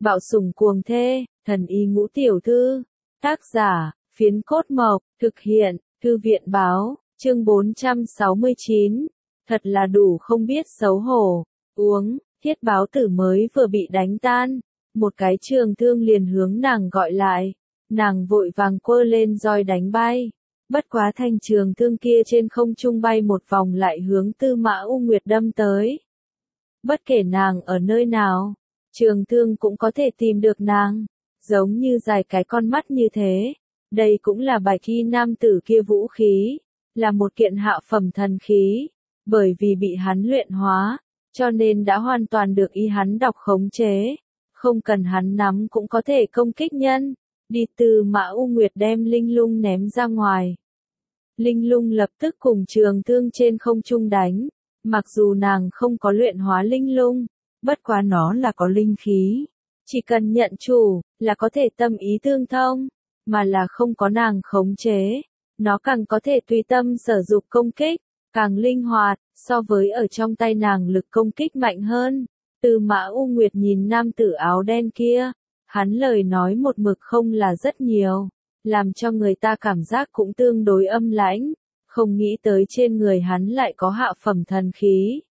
Bạo sủng cuồng thê, thần y ngũ tiểu thư. Tác giả, Phiến Cốt Mộc, thực hiện, Thư viện báo, chương 469. Thật là đủ không biết xấu hổ. Uống, Thiết Báo Tử mới vừa bị đánh tan. Một cái trường thương liền hướng nàng gọi lại. Nàng vội vàng quơ lên roi đánh bay. Bất quá thanh trường thương kia trên không trung bay một vòng lại hướng Tư Mã U Nguyệt đâm tới. Bất kể nàng ở nơi nào, trường thương cũng có thể tìm được nàng, giống như dài cái con mắt như thế. Đây cũng là bạch y nam tử kia vũ khí, là một kiện hạ phẩm thần khí, bởi vì bị hắn luyện hóa, cho nên đã hoàn toàn được y hắn đọc khống chế, không cần hắn nắm cũng có thể công kích nhân. Đi. Tư Mã U Nguyệt đem linh lung ném ra ngoài. Linh lung lập tức cùng trường thương trên không trung đánh. Mặc dù nàng không có luyện hóa linh lung, bất quá nó là có linh khí. Chỉ cần nhận chủ, là có thể tâm ý tương thông, mà là không có nàng khống chế. Nó càng có thể tùy tâm sở dục công kích, càng linh hoạt, so với ở trong tay nàng lực công kích mạnh hơn. Tư Mã U Nguyệt nhìn nam tử áo đen kia, hắn lời nói một mực không là rất nhiều, làm cho người ta cảm giác cũng tương đối âm lãnh. Không nghĩ tới trên người hắn lại có hạ phẩm thần khí.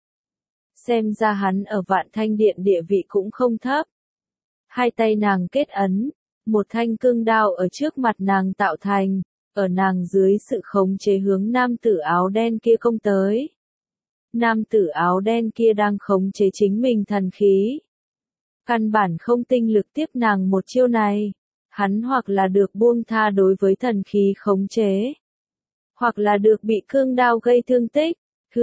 Xem ra hắn ở Vạn Thanh Điện địa vị cũng không thấp. Hai tay nàng kết ấn, một thanh cương đao ở trước mặt nàng tạo thành, ở nàng dưới sự khống chế hướng nam tử áo đen kia công tới. Nam tử áo đen kia đang khống chế chính mình thần khí. Căn bản không tinh lực tiếp nàng một chiêu này, hắn hoặc là được buông tha đối với thần khí khống chế, hoặc là được bị cương đao gây thương tích.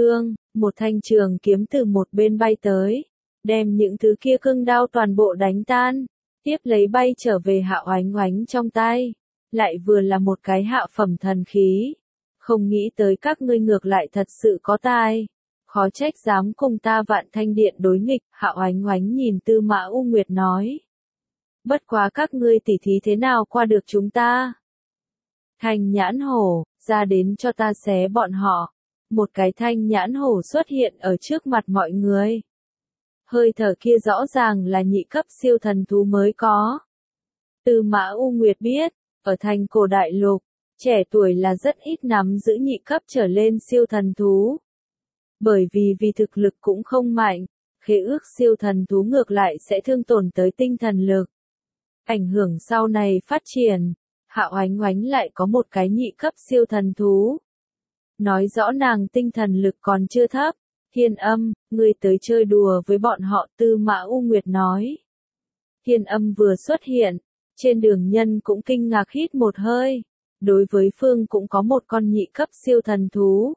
Một thanh trường kiếm từ một bên bay tới, đem những thứ kia cương đao toàn bộ đánh tan, tiếp lấy bay trở về Hạ Oánh Oánh trong tay, lại vừa là một cái hạ phẩm thần khí. Không nghĩ tới các ngươi ngược lại thật sự có tài, khó trách dám cùng ta Vạn Thanh Điện đối nghịch. Hạ Oánh Oánh nhìn Tư Mã U Nguyệt nói, bất quá các ngươi tỉ thí thế nào qua được chúng ta? Thanh nhãn hổ, ra đến cho ta xé bọn họ. Một cái thanh nhãn hổ xuất hiện ở trước mặt mọi người. Hơi thở kia rõ ràng là nhị cấp siêu thần thú mới có. Tư Mã U Nguyệt biết, ở thành cổ đại lục, trẻ tuổi là rất ít nắm giữ nhị cấp trở lên siêu thần thú. Bởi vì thực lực cũng không mạnh, khế ước siêu thần thú ngược lại sẽ thương tổn tới tinh thần lực. Ảnh hưởng sau này phát triển. Hạ Oánh Oánh lại có một cái nhị cấp siêu thần thú. Nói rõ nàng tinh thần lực còn chưa thấp. Thiên Âm, ngươi tới chơi đùa với bọn họ. Tư Mã U Nguyệt nói. Thiên Âm vừa xuất hiện, trên đường nhân cũng kinh ngạc hít một hơi. Đối với phương cũng có một con nhị cấp siêu thần thú.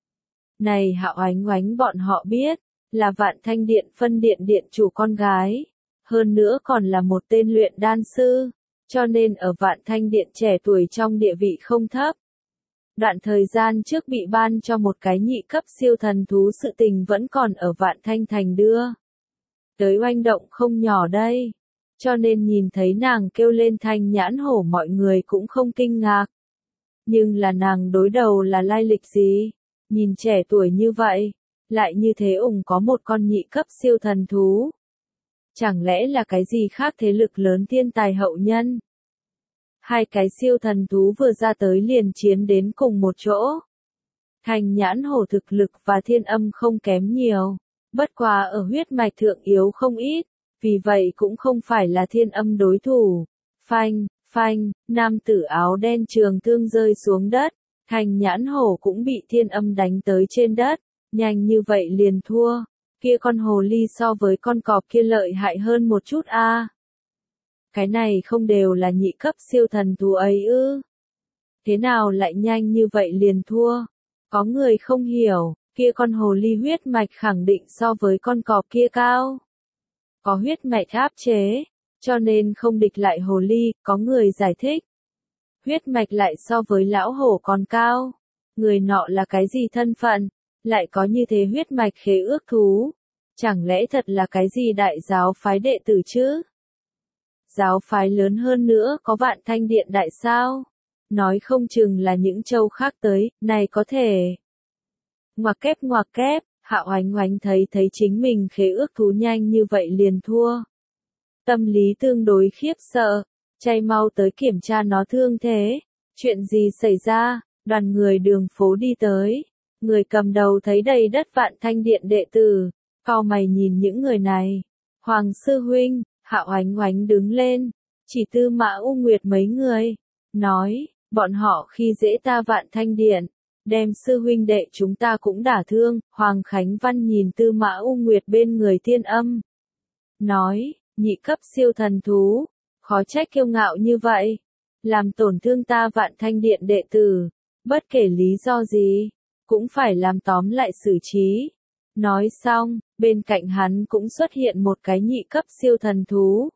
Này Hạ Oánh Oánh bọn họ biết, là Vạn Thanh Điện phân điện điện chủ con gái. Hơn nữa còn là một tên luyện đan sư. Cho nên ở Vạn Thanh Điện trẻ tuổi trong địa vị không thấp. Đoạn thời gian trước bị ban cho một cái nhị cấp siêu thần thú sự tình vẫn còn ở Vạn Thanh Thành đưa tới oanh động không nhỏ đây. Cho nên nhìn thấy nàng kêu lên thanh nhãn hổ mọi người cũng không kinh ngạc. Nhưng là nàng đối đầu là lai lịch gì? Nhìn trẻ tuổi như vậy, lại như thế có một con nhị cấp siêu thần thú. Chẳng lẽ là cái gì khác thế lực lớn thiên tài hậu nhân? Hai cái siêu thần thú vừa ra tới liền chiến đến cùng một chỗ. Thanh nhãn hổ thực lực và Thiên Âm không kém nhiều, bất quá ở huyết mạch thượng yếu không ít, vì vậy cũng không phải là Thiên Âm đối thủ. Phanh, phanh, nam tử áo đen trường thương rơi xuống đất, thanh nhãn hổ cũng bị Thiên Âm đánh tới trên đất, nhanh như vậy liền thua. Kia con hồ ly so với con cọp kia lợi hại hơn một chút a. Cái này không đều là nhị cấp siêu thần thú ấy ư? Thế nào lại nhanh như vậy liền thua? Có người không hiểu, kia con hồ ly huyết mạch khẳng định so với con cọp kia cao. Có huyết mạch áp chế, cho nên không địch lại hồ ly. Có người giải thích, huyết mạch lại so với lão hổ còn cao. Người nọ là cái gì thân phận? Lại có như thế huyết mạch khế ước thú? Chẳng lẽ thật là cái gì đại giáo phái đệ tử chứ? Giáo phái lớn hơn nữa có Vạn Thanh Điện đại sao? Nói không chừng là những châu khác tới, này có thể. Ngoặc kép, Hạ Oánh Oánh thấy chính mình khế ước thú nhanh như vậy liền thua. tâm lý tương đối khiếp sợ, chạy mau tới kiểm tra nó thương thế. Chuyện gì xảy ra? Đoàn người đường phố đi tới. Người cầm đầu thấy đầy đất Vạn Thanh Điện đệ tử, cau mày nhìn những người này. Hoàng sư huynh, Hạo Oánh Oánh đứng lên, chỉ Tư Mã U Nguyệt mấy người, nói, bọn họ khi dễ ta Vạn Thanh Điện, đem sư huynh đệ chúng ta cũng đả thương. Hoàng Khánh Văn nhìn Tư Mã U Nguyệt bên người Thiên Âm, nói, nhị cấp siêu thần thú, khó trách kiêu ngạo như vậy, làm tổn thương ta Vạn Thanh Điện đệ tử, bất kể lý do gì, cũng phải làm tóm lại xử trí. Nói xong, bên cạnh hắn cũng xuất hiện một cái nhị cấp siêu thần thú.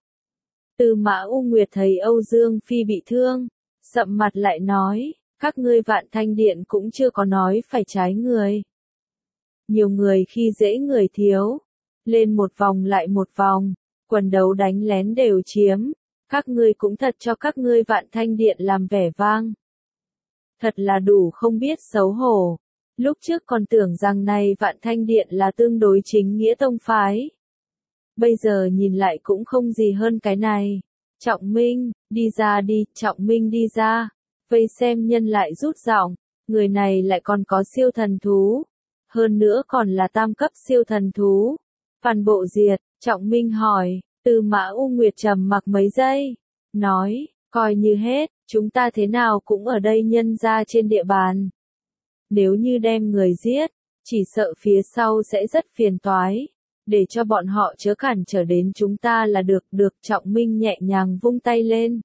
Tư Mã U Nguyệt thấy Âu Dương Phi bị thương, sậm mặt lại nói, các ngươi Vạn Thanh Điện cũng chưa có nói phải trái người. Nhiều người khi dễ người thiếu, lên một vòng lại một vòng, quần đấu đánh lén đều chiếm, các ngươi cũng thật cho các ngươi Vạn Thanh Điện làm vẻ vang. Thật là đủ không biết xấu hổ. Lúc trước còn tưởng rằng này Vạn Thanh Điện là tương đối chính nghĩa tông phái. Bây giờ nhìn lại cũng không gì hơn cái này. Trọng Minh, đi ra đi, Trọng Minh đi ra. Vây xem nhân lại rút giọng, người này lại còn có siêu thần thú. Hơn nữa còn là tam cấp siêu thần thú. Toàn bộ diệt, Trọng Minh hỏi, Tư Mã U Nguyệt trầm mặc mấy giây. Nói, coi như hết, chúng ta thế nào cũng ở đây nhân ra trên địa bàn. Nếu như đem người giết, chỉ sợ phía sau sẽ rất phiền toái. Để cho bọn họ chớ cản trở đến chúng ta là được. Trọng Minh nhẹ nhàng vung tay lên.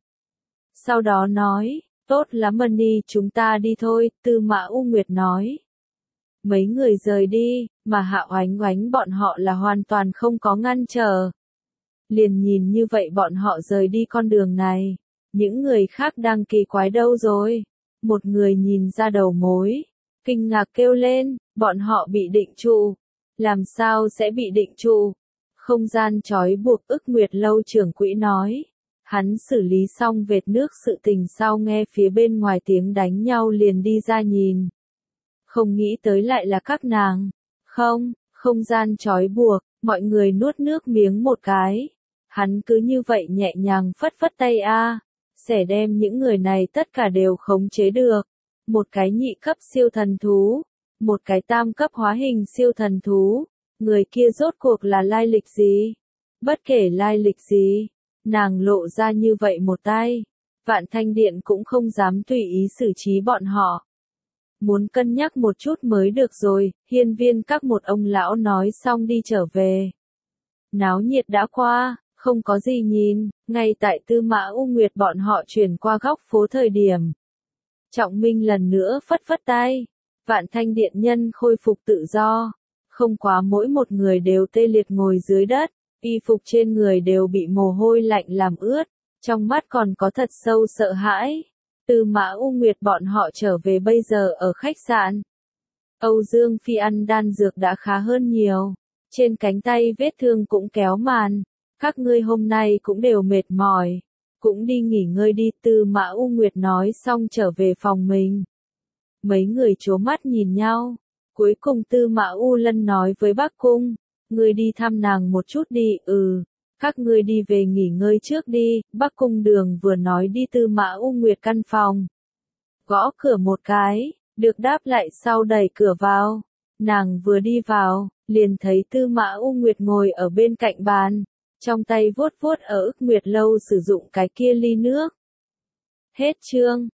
Sau đó nói, tốt lắm Mani, chúng ta đi thôi. Tư Mã U Nguyệt nói. Mấy người rời đi, mà Hạo Oánh Oánh bọn họ là hoàn toàn không có ngăn trở. Liền nhìn như vậy bọn họ rời đi con đường này. Những người khác đang kỳ quái đâu rồi? Một người nhìn ra đầu mối, kinh ngạc kêu lên, bọn họ bị định trụ. Làm sao sẽ bị định trụ? Không gian trói buộc Ức Nguyệt Lâu trưởng quỹ nói. Hắn xử lý xong vệt nước sự tình sau nghe phía bên ngoài tiếng đánh nhau liền đi ra nhìn. Không nghĩ tới lại là các nàng. Không gian trói buộc, mọi người nuốt nước miếng một cái. Hắn cứ như vậy nhẹ nhàng phất phất tay sẽ đem những người này tất cả đều khống chế được. Một cái nhị cấp siêu thần thú, một cái tam cấp hóa hình siêu thần thú, người kia rốt cuộc là lai lịch gì? Bất kể lai lịch gì, nàng lộ ra như vậy một tay, Vạn Thanh Điện cũng không dám tùy ý xử trí bọn họ. Muốn cân nhắc một chút mới được rồi, hiên viên các một ông lão nói xong đi trở về. Náo nhiệt đã qua, không có gì nhìn, ngay tại Tư Mã U Nguyệt bọn họ chuyển qua góc phố thời điểm. Trọng Minh lần nữa phất phất tay, Vạn Thanh Điện nhân khôi phục tự do, không quá mỗi một người đều tê liệt ngồi dưới đất, y phục trên người đều bị mồ hôi lạnh làm ướt, trong mắt còn có thật sâu sợ hãi. Tư Mã U Nguyệt bọn họ trở về bây giờ ở khách sạn. Âu Dương Phi ăn đan dược đã khá hơn nhiều, trên cánh tay vết thương cũng kéo màn, các ngươi hôm nay cũng đều mệt mỏi, cũng đi nghỉ ngơi đi. Tư Mã U Nguyệt nói xong trở về phòng mình. Mấy người trố mắt nhìn nhau, cuối cùng Tư Mã U Lân nói với Bắc Cung, ngươi đi thăm nàng một chút đi. Các ngươi đi về nghỉ ngơi trước đi. Bắc Cung Đường vừa nói đi Tư Mã U Nguyệt căn phòng, gõ cửa một cái, được đáp lại sau đẩy cửa vào. Nàng vừa đi vào, liền thấy Tư Mã U Nguyệt ngồi ở bên cạnh bàn, trong tay vuốt vuốt ở Ức Nguyệt Lâu sử dụng cái kia ly nước. Hết chương.